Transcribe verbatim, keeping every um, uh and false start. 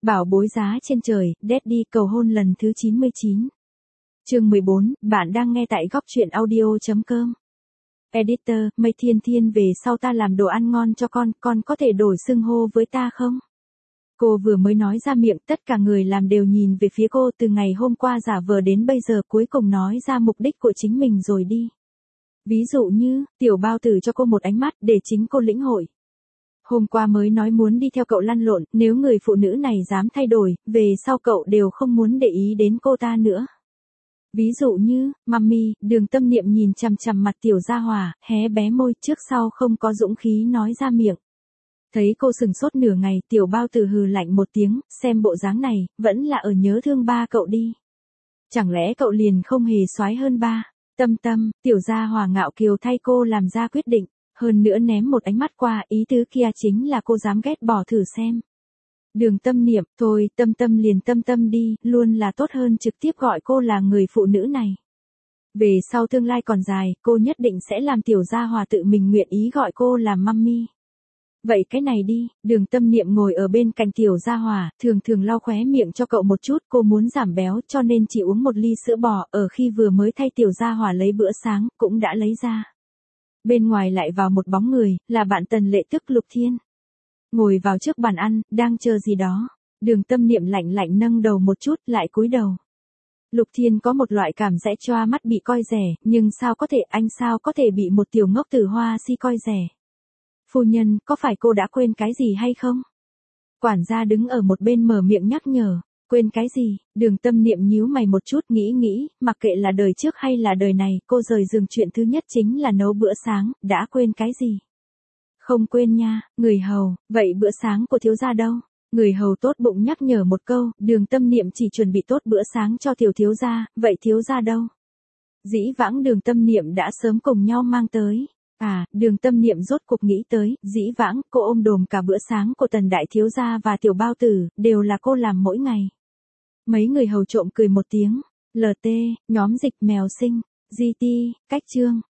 Bảo bối giá trên trời, Daddy cầu hôn lần thứ chín mươi chín. Chương mười bốn, bạn đang nghe tại góc truyện audio chấm com. Editor, Mây Thiên Thiên về sau ta làm đồ ăn ngon cho con, con có thể đổi xưng hô với ta không? Cô vừa mới nói ra miệng, tất cả người làm đều nhìn về phía cô, từ ngày hôm qua giả vờ đến bây giờ cuối cùng nói ra mục đích của chính mình rồi đi. Ví dụ như, tiểu bao tử cho cô một ánh mắt để chính cô lĩnh hội. Hôm qua mới nói muốn đi theo cậu lăn lộn, nếu người phụ nữ này dám thay đổi, về sau cậu đều không muốn để ý đến cô ta nữa. Ví dụ như, mummy, Đường Tâm Niệm nhìn chằm chằm mặt tiểu gia hỏa, hé bé môi trước sau không có dũng khí nói ra miệng. Thấy cô sừng sốt nửa ngày, tiểu bao tử hừ lạnh một tiếng, xem bộ dáng này, vẫn là ở nhớ thương ba cậu đi. Chẳng lẽ cậu liền không hề soái hơn ba? Tâm Tâm, tiểu gia hỏa ngạo kiều thay cô làm ra quyết định, hơn nữa ném một ánh mắt qua, ý tứ kia chính là cô dám ghét bỏ thử xem. Đường Tâm Niệm, thôi, Tâm Tâm liền Tâm Tâm đi, luôn là tốt hơn trực tiếp gọi cô là người phụ nữ này. Về sau tương lai còn dài, cô nhất định sẽ làm tiểu gia hòa tự mình nguyện ý gọi cô là mummy. Vậy cái này đi, Đường Tâm Niệm ngồi ở bên cạnh tiểu gia hòa, thường thường lau khóe miệng cho cậu một chút, cô muốn giảm béo cho nên chỉ uống một ly sữa bò, ở khi vừa mới thay tiểu gia hòa lấy bữa sáng, cũng đã lấy ra. Bên ngoài lại vào một bóng người, là bạn Tần Lệ tức Lục Thiên. Ngồi vào trước bàn ăn, đang chờ gì đó. Đường Tâm Niệm lạnh lạnh nâng đầu một chút, lại cúi đầu. Lục Thiên có một loại cảm giác choa mắt bị coi rẻ, nhưng sao có thể, anh sao có thể bị một tiểu ngốc tử hoa si coi rẻ. Phu nhân, có phải cô đã quên cái gì hay không? Quản gia đứng ở một bên mở miệng nhắc nhở. Quên cái gì? Đường Tâm Niệm nhíu mày một chút, nghĩ nghĩ, mặc kệ là đời trước hay là đời này, cô rời giường chuyện thứ nhất chính là nấu bữa sáng, đã quên cái gì? Không quên nha, người hầu, vậy bữa sáng của thiếu gia đâu? Người hầu tốt bụng nhắc nhở một câu, Đường Tâm Niệm chỉ chuẩn bị tốt bữa sáng cho tiểu thiếu gia, vậy thiếu gia đâu? Dĩ vãng Đường Tâm Niệm đã sớm cùng nhau mang tới. À, Đường Tâm Niệm rốt cuộc nghĩ tới, dĩ vãng, cô ôm đồm cả bữa sáng của Tần đại thiếu gia và tiểu bao tử, đều là cô làm mỗi ngày. Mấy người hầu trộm cười một tiếng, lờ tê, nhóm dịch mèo sinh, giê tê, cách chương.